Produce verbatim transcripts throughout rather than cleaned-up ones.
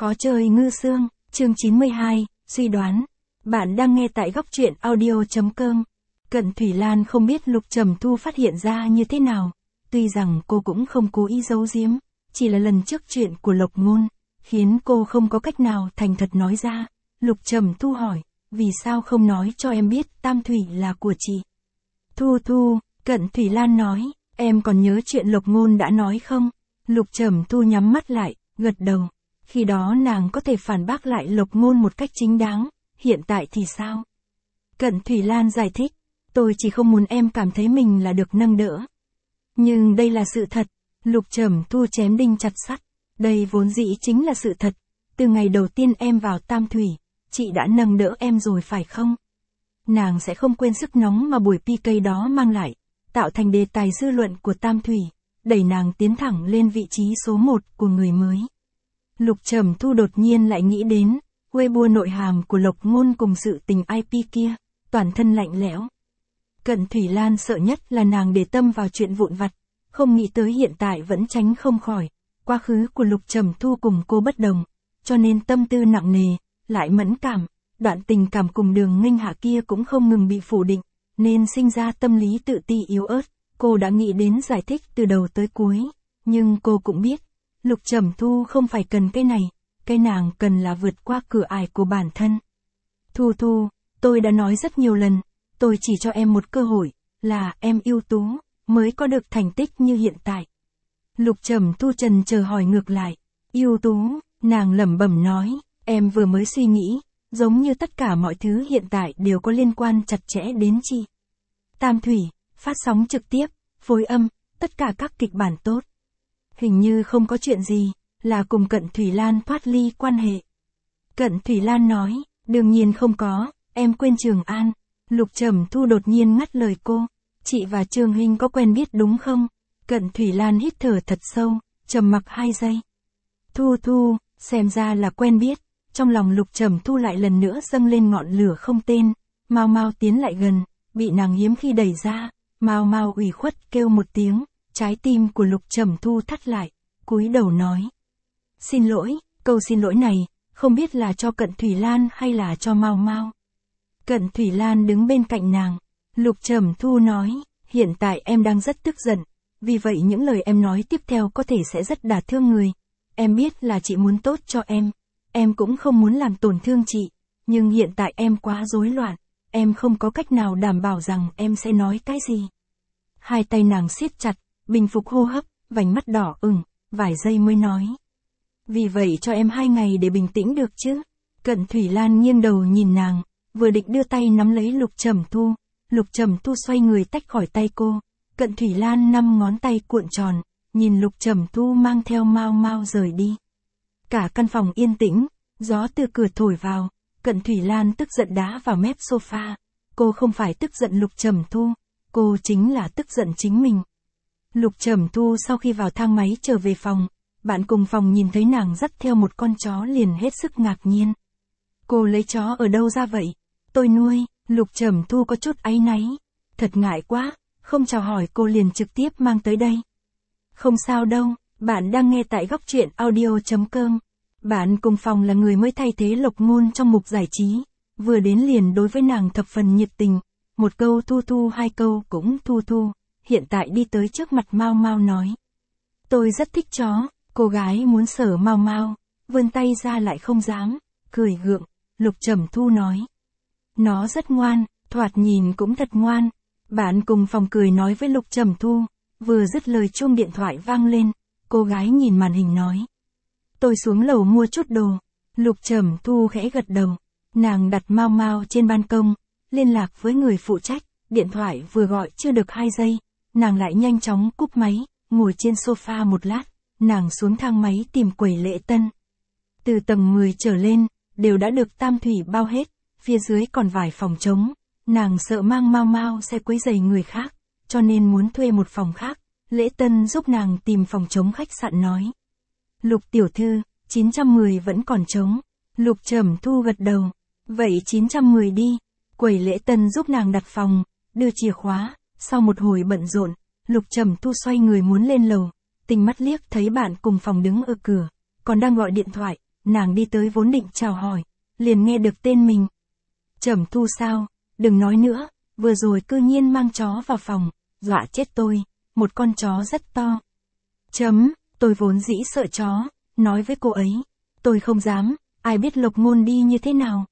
Khó chơi ngư xương, chương chín mươi hai, suy đoán. Bạn đang nghe tại góc truyện audio.com. Cận Thủy Lan không biết Lục Trầm Thu phát hiện ra như thế nào. Tuy rằng cô cũng không cố ý giấu giếm, chỉ là lần trước chuyện của Lộc Ngôn, khiến cô không có cách nào thành thật nói ra. Lục Trầm Thu hỏi, vì sao không nói cho em biết Tam Thủy là của chị? Thu Thu, Cận Thủy Lan nói, em còn nhớ chuyện Lộc Ngôn đã nói không? Lục Trầm Thu nhắm mắt lại, gật đầu. Khi đó nàng có thể phản bác lại Lộc Ngôn một cách chính đáng, hiện tại thì sao? Cận Thủy Lan giải thích, tôi chỉ không muốn em cảm thấy mình là được nâng đỡ. Nhưng đây là sự thật, Lục Trầm Thu chém đinh chặt sắt, đây vốn dĩ chính là sự thật, từ ngày đầu tiên em vào Tam Thủy, chị đã nâng đỡ em rồi phải không? Nàng sẽ không quên sức nóng mà buổi pê ca đó mang lại, tạo thành đề tài dư luận của Tam Thủy, đẩy nàng tiến thẳng lên vị trí số một của người mới. Lục Trầm Thu đột nhiên lại nghĩ đến, Weibo nội hàm của Lộc Ngôn cùng sự tình i pê kia, toàn thân lạnh lẽo. Cận Thủy Lan sợ nhất là nàng để tâm vào chuyện vụn vặt, không nghĩ tới hiện tại vẫn tránh không khỏi. Quá khứ của Lục Trầm Thu cùng cô bất đồng, cho nên tâm tư nặng nề, lại mẫn cảm, đoạn tình cảm cùng Đường Nghênh Hạ kia cũng không ngừng bị phủ định, nên sinh ra tâm lý tự ti yếu ớt. Cô đã nghĩ đến giải thích từ đầu tới cuối, nhưng cô cũng biết, Lục Trầm Thu không phải cần cái này, cái nàng cần là vượt qua cửa ải của bản thân. Thu Thu, tôi đã nói rất nhiều lần, tôi chỉ cho em một cơ hội, là em ưu tú, mới có được thành tích như hiện tại. Lục Trầm Thu trần chờ hỏi ngược lại, ưu tú, nàng lẩm bẩm nói, em vừa mới suy nghĩ, giống như tất cả mọi thứ hiện tại đều có liên quan chặt chẽ đến chị. Tam Thủy, phát sóng trực tiếp, phối âm, tất cả các kịch bản tốt. Hình như không có chuyện gì, là cùng Cận Thủy Lan thoát ly quan hệ. Cận Thủy Lan nói, đương nhiên không có, em quên Trường An. Lục Trầm Thu đột nhiên ngắt lời cô, chị và Trường Hinh có quen biết đúng không? Cận Thủy Lan hít thở thật sâu, trầm mặc hai giây. Thu Thu, xem ra là quen biết. Trong lòng Lục Trầm Thu lại lần nữa dâng lên ngọn lửa không tên. Mau mau tiến lại gần, bị nàng hiếm khi đẩy ra, mau mau ủy khuất kêu một tiếng, trái tim của Lục Trầm Thu thắt lại, cúi đầu nói. Xin lỗi, câu xin lỗi này, không biết là cho Cận Thủy Lan hay là cho Mau Mau. Cận Thủy Lan đứng bên cạnh nàng, Lục Trầm Thu nói, hiện tại em đang rất tức giận, vì vậy những lời em nói tiếp theo có thể sẽ rất đả thương người. Em biết là chị muốn tốt cho em, em cũng không muốn làm tổn thương chị, nhưng hiện tại em quá rối loạn, em không có cách nào đảm bảo rằng em sẽ nói cái gì. Hai tay nàng siết chặt, bình phục hô hấp, vành mắt đỏ ửng, vài giây mới nói. Vì vậy cho em hai ngày để bình tĩnh được chứ. Cận Thủy Lan nghiêng đầu nhìn nàng, vừa định đưa tay nắm lấy Lục Trầm Thu, Lục Trầm Thu xoay người tách khỏi tay cô. Cận Thủy Lan năm ngón tay cuộn tròn, nhìn Lục Trầm Thu mang theo Mau Mau rời đi. Cả căn phòng yên tĩnh, gió từ cửa thổi vào, Cận Thủy Lan tức giận đá vào mép sofa. Cô không phải tức giận Lục Trầm Thu, cô chính là tức giận chính mình. Lục Trầm Thu sau khi vào thang máy trở về phòng, bạn cùng phòng nhìn thấy nàng dắt theo một con chó liền hết sức ngạc nhiên. Cô lấy chó ở đâu ra vậy? Tôi nuôi. Lục Trầm Thu có chút áy náy. Thật ngại quá, không chào hỏi cô liền trực tiếp mang tới đây. Không sao đâu, bạn đang nghe tại góc truyện audio.com. Bạn cùng phòng là người mới thay thế Lộc Ngôn trong mục giải trí, vừa đến liền đối với nàng thập phần nhiệt tình, một câu Thu Thu hai câu cũng Thu Thu, hiện tại đi tới trước mặt Mau Mau nói. Tôi rất thích chó, cô gái muốn sờ Mau Mau, vươn tay ra lại không dám, cười gượng, Lục Trầm Thu nói. Nó rất ngoan, thoạt nhìn cũng thật ngoan. Bạn cùng phòng cười nói với Lục Trầm Thu, vừa dứt lời chuông điện thoại vang lên, cô gái nhìn màn hình nói. Tôi xuống lầu mua chút đồ. Lục Trầm Thu khẽ gật đầu, nàng đặt Mau Mau trên ban công, liên lạc với người phụ trách, điện thoại vừa gọi chưa được hai giây, nàng lại nhanh chóng cúp máy, ngồi trên sofa một lát, nàng xuống thang máy tìm quầy lễ tân. Từ tầng mười trở lên, đều đã được Tam Thủy bao hết, phía dưới còn vài phòng trống, nàng sợ mang Mau Mau sẽ quấy rầy người khác, cho nên muốn thuê một phòng khác, lễ tân giúp nàng tìm phòng trống khách sạn nói. Lục tiểu thư, chín trăm mười vẫn còn trống. Lục Trầm Thu gật đầu, vậy chín trăm mười đi. Quầy lễ tân giúp nàng đặt phòng, đưa chìa khóa, sau một hồi bận rộn, Lục Trầm Thu xoay người muốn lên lầu, tình mắt liếc thấy bạn cùng phòng đứng ở cửa, còn đang gọi điện thoại, nàng đi tới vốn định chào hỏi, liền nghe được tên mình. Trầm Thu sao, đừng nói nữa, vừa rồi cư nhiên mang chó vào phòng, dọa chết tôi, một con chó rất to. Chấm, tôi vốn dĩ sợ chó, nói với cô ấy, tôi không dám, ai biết Lộc Ngôn đi như thế nào.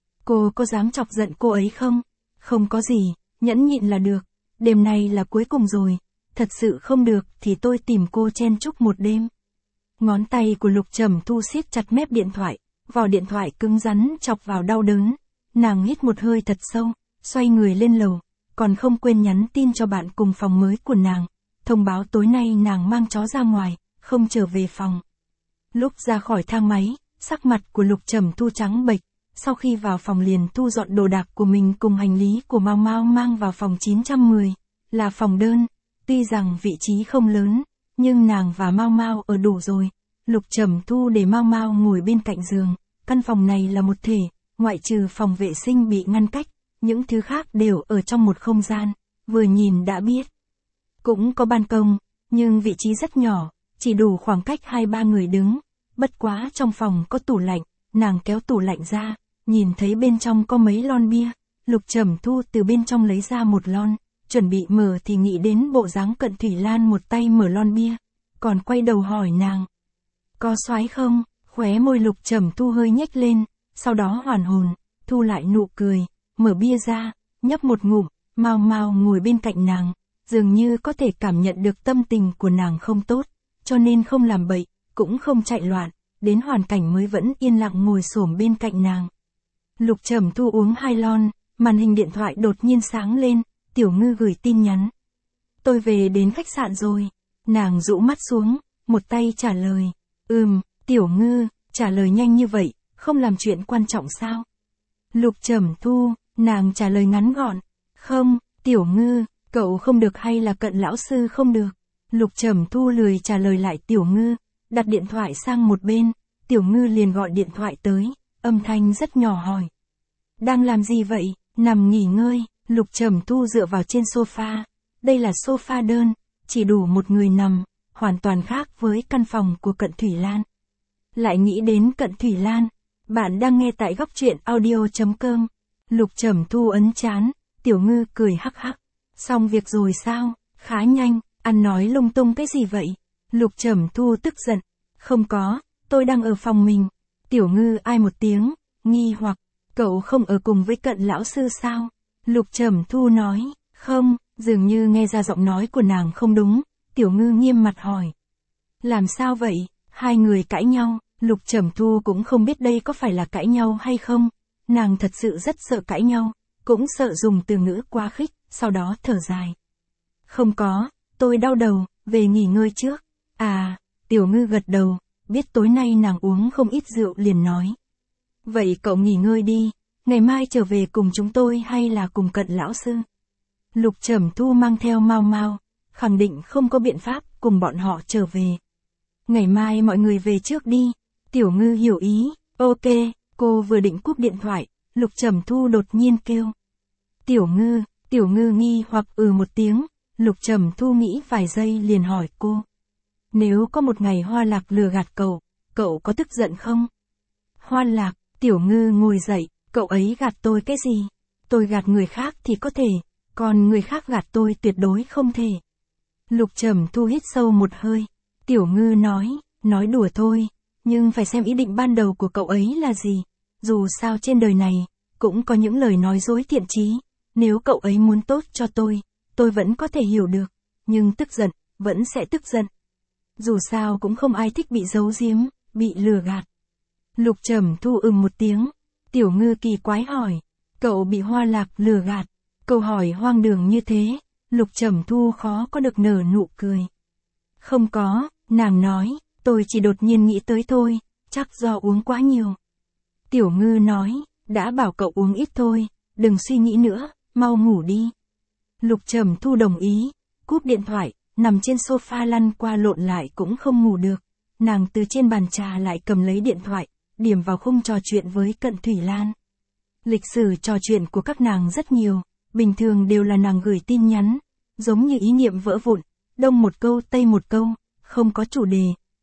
Cô có dám chọc giận cô ấy không? Không có gì, nhẫn nhịn là được, đêm nay là cuối cùng rồi, thật sự không được thì tôi tìm cô chen chúc một đêm. Ngón tay của Lục Trầm Thu siết chặt mép điện thoại, vỏ điện thoại cứng rắn chọc vào đau đớn, nàng hít một hơi thật sâu, xoay người lên lầu, còn không quên nhắn tin cho bạn cùng phòng mới của nàng, thông báo tối nay nàng mang chó ra ngoài, không trở về phòng. Lúc ra khỏi thang máy, sắc mặt của Lục Trầm Thu trắng bệch, sau khi vào phòng liền thu dọn đồ đạc của mình cùng hành lý của Mau Mau mang vào phòng chín trăm mười, là phòng đơn, tuy rằng vị trí không lớn, nhưng nàng và Mau Mau ở đủ rồi. Lục Trầm Thu để Mau Mau ngồi bên cạnh giường, căn phòng này là một thể, ngoại trừ phòng vệ sinh bị ngăn cách, những thứ khác đều ở trong một không gian, vừa nhìn đã biết. Cũng có ban công, nhưng vị trí rất nhỏ, chỉ đủ khoảng cách hai ba người đứng, bất quá trong phòng có tủ lạnh, nàng kéo tủ lạnh ra, nhìn thấy bên trong có mấy lon bia, Lục Trầm Thu từ bên trong lấy ra một lon, chuẩn bị mở thì nghĩ đến bộ dáng Cận Thủy Lan một tay mở lon bia, còn quay đầu hỏi nàng. Có xoái không? Khóe môi Lục Trầm Thu hơi nhếch lên, sau đó hoàn hồn, thu lại nụ cười, mở bia ra, nhấp một ngụm, Mau Mau ngồi bên cạnh nàng, dường như có thể cảm nhận được tâm tình của nàng không tốt, cho nên không làm bậy, cũng không chạy loạn, đến hoàn cảnh mới vẫn yên lặng ngồi xổm bên cạnh nàng. Lục Trầm Thu uống hai lon, màn hình điện thoại đột nhiên sáng lên, Tiểu Ngư gửi tin nhắn. Tôi về đến khách sạn rồi. Nàng rũ mắt xuống, một tay trả lời. Ừm, Tiểu Ngư, trả lời nhanh như vậy, không làm chuyện quan trọng sao? Lục Trầm Thu, nàng trả lời ngắn gọn. Không, Tiểu Ngư, cậu không được hay là Cận lão sư không được? Lục Trầm Thu lười trả lời lại Tiểu Ngư, đặt điện thoại sang một bên, Tiểu Ngư liền gọi điện thoại tới, âm thanh rất nhỏ hỏi. Đang làm gì vậy? Nằm nghỉ ngơi. Lục Trầm Thu dựa vào trên sofa, đây là sofa đơn, chỉ đủ một người nằm, hoàn toàn khác với căn phòng của Cận Thủy Lan. Lại nghĩ đến Cận Thủy Lan, bạn đang nghe tại góc truyện audio chấm com. Lục Trầm Thu ấn chán, Tiểu Ngư cười hắc hắc. Xong việc rồi sao? Khá nhanh, ăn nói lung tung cái gì vậy? Lục Trầm Thu tức giận. Không có, tôi đang ở phòng mình. Tiểu Ngư ai một tiếng, nghi hoặc, cậu không ở cùng với Cận lão sư sao? Lục Trầm Thu nói, không, dường như nghe ra giọng nói của nàng không đúng, Tiểu Ngư nghiêm mặt hỏi. Làm sao vậy? Hai người cãi nhau, Lục Trầm Thu cũng không biết đây có phải là cãi nhau hay không, nàng thật sự rất sợ cãi nhau, cũng sợ dùng từ ngữ quá khích, sau đó thở dài. Không có, tôi đau đầu, về nghỉ ngơi trước. À, Tiểu Ngư gật đầu, biết tối nay nàng uống không ít rượu liền nói. Vậy cậu nghỉ ngơi đi. Ngày mai trở về cùng chúng tôi hay là cùng Cận lão sư? Lục Trầm Thu mang theo Mau Mau, khẳng định không có biện pháp cùng bọn họ trở về. Ngày mai mọi người về trước đi. Tiểu Ngư hiểu ý, ok, cô vừa định cúp điện thoại, Lục Trầm Thu đột nhiên kêu. Tiểu Ngư, Tiểu Ngư nghi hoặc ừ một tiếng, Lục Trầm Thu nghĩ vài giây liền hỏi cô. Nếu có một ngày Hoa Lạc lừa gạt cậu, cậu có tức giận không? Hoa Lạc, Tiểu Ngư ngồi dậy. Cậu ấy gạt tôi cái gì? Tôi gạt người khác thì có thể, còn người khác gạt tôi tuyệt đối không thể. Lục Trầm Thu hít sâu một hơi. Tiểu Ngư nói, nói đùa thôi, nhưng phải xem ý định ban đầu của cậu ấy là gì. Dù sao trên đời này, cũng có những lời nói dối thiện chí. Nếu cậu ấy muốn tốt cho tôi, tôi vẫn có thể hiểu được, nhưng tức giận, vẫn sẽ tức giận. Dù sao cũng không ai thích bị giấu giếm, bị lừa gạt. Lục Trầm Thu ừm một tiếng. Tiểu Ngư kỳ quái hỏi, cậu bị Hoa Lạc lừa gạt? Câu hỏi hoang đường như thế, Lục Trầm Thu khó có được nở nụ cười. Không có, nàng nói, tôi chỉ đột nhiên nghĩ tới thôi, chắc do uống quá nhiều. Tiểu Ngư nói, đã bảo cậu uống ít thôi, đừng suy nghĩ nữa, mau ngủ đi. Lục Trầm Thu đồng ý, cúp điện thoại, nằm trên sofa lăn qua lộn lại cũng không ngủ được. Nàng từ trên bàn trà lại cầm lấy điện thoại, điểm vào khung trò chuyện với Cận Thủy Lan. Lịch sử trò chuyện của các nàng rất nhiều, bình thường đều là nàng gửi tin nhắn, giống như ý niệm vỡ vụn, đông một câu tây một câu, không có chủ đề,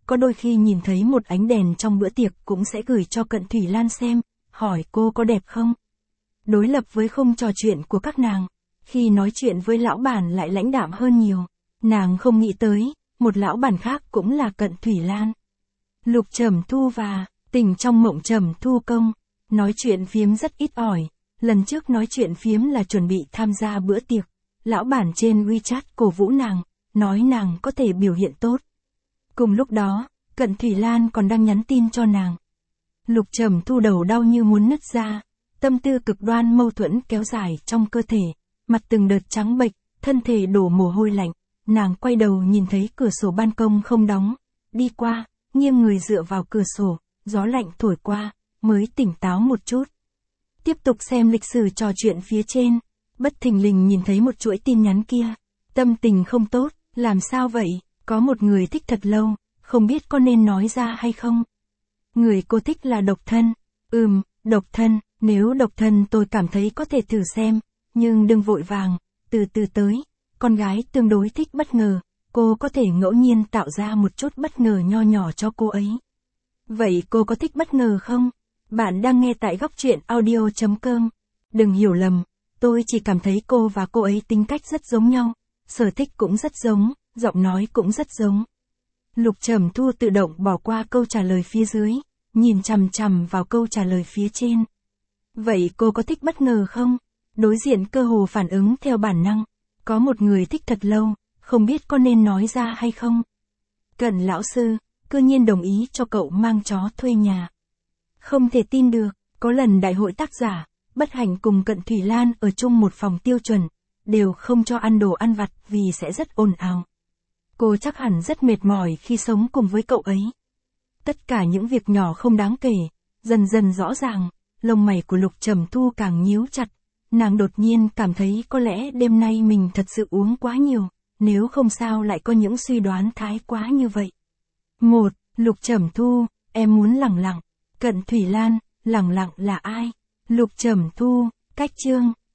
có đôi khi nhìn thấy một ánh đèn trong bữa tiệc cũng sẽ gửi cho Cận Thủy Lan xem, hỏi cô có đẹp không. Đối lập với khung trò chuyện của các nàng, khi nói chuyện với lão bản lại lãnh đạm hơn nhiều. Nàng không nghĩ tới, một lão bản khác cũng là Cận Thủy Lan. Lục Trầm Thu và Tình trong mộng Trầm Thu Công, nói chuyện phiếm rất ít ỏi. Lần trước nói chuyện phiếm là chuẩn bị tham gia bữa tiệc. Lão bản trên WeChat cổ vũ nàng, nói nàng có thể biểu hiện tốt. Cùng lúc đó, Cận Thủy Lan còn đang nhắn tin cho nàng. Lục Trầm Thu đầu đau như muốn nứt ra, tâm tư cực đoan mâu thuẫn kéo dài trong cơ thể, mặt từng đợt trắng bệch, thân thể đổ mồ hôi lạnh. Nàng quay đầu nhìn thấy cửa sổ ban công không đóng, đi qua, nghiêng người dựa vào cửa sổ, gió lạnh thổi qua, mới tỉnh táo một chút. Tiếp tục xem lịch sử trò chuyện phía trên, bất thình lình nhìn thấy một chuỗi tin nhắn kia. Tâm tình không tốt, làm sao vậy, có một người thích thật lâu, không biết có nên nói ra hay không. Người cô thích là độc thân. Ừm, độc thân, nếu độc thân tôi cảm thấy có thể thử xem, nhưng đừng vội vàng, từ từ tới. Con gái tương đối thích bất ngờ, cô có thể ngẫu nhiên tạo ra một chút bất ngờ nho nhỏ cho cô ấy. Vậy cô có thích bất ngờ không? Bạn đang nghe tại góc truyện audio chấm com. Đừng hiểu lầm, tôi chỉ cảm thấy cô và cô ấy tính cách rất giống nhau, sở thích cũng rất giống, giọng nói cũng rất giống. Lục Trầm Thu tự động bỏ qua câu trả lời phía dưới, nhìn chằm chằm vào câu trả lời phía trên. Vậy cô có thích bất ngờ không? Đối diện cơ hồ phản ứng theo bản năng. Có một người thích thật lâu, không biết có nên nói ra hay không. Cận lão sư, cư nhiên đồng ý cho cậu mang chó thuê nhà. Không thể tin được, có lần đại hội tác giả, bất hạnh cùng Cận Thủy Lan ở chung một phòng tiêu chuẩn, đều không cho ăn đồ ăn vặt vì sẽ rất ồn ào. Cô chắc hẳn rất mệt mỏi khi sống cùng với cậu ấy. Tất cả những việc nhỏ không đáng kể, dần dần rõ ràng, lông mày của Lục Trầm Thu càng nhíu chặt. Nàng đột nhiên cảm thấy có lẽ đêm nay mình thật sự uống quá nhiều, nếu không sao lại có những suy đoán thái quá như vậy. một. Lục Trầm Thu, em muốn lẳng lặng. Cận Thủy Lan, lẳng lặng là ai? Lục Trầm Thu, cách chương.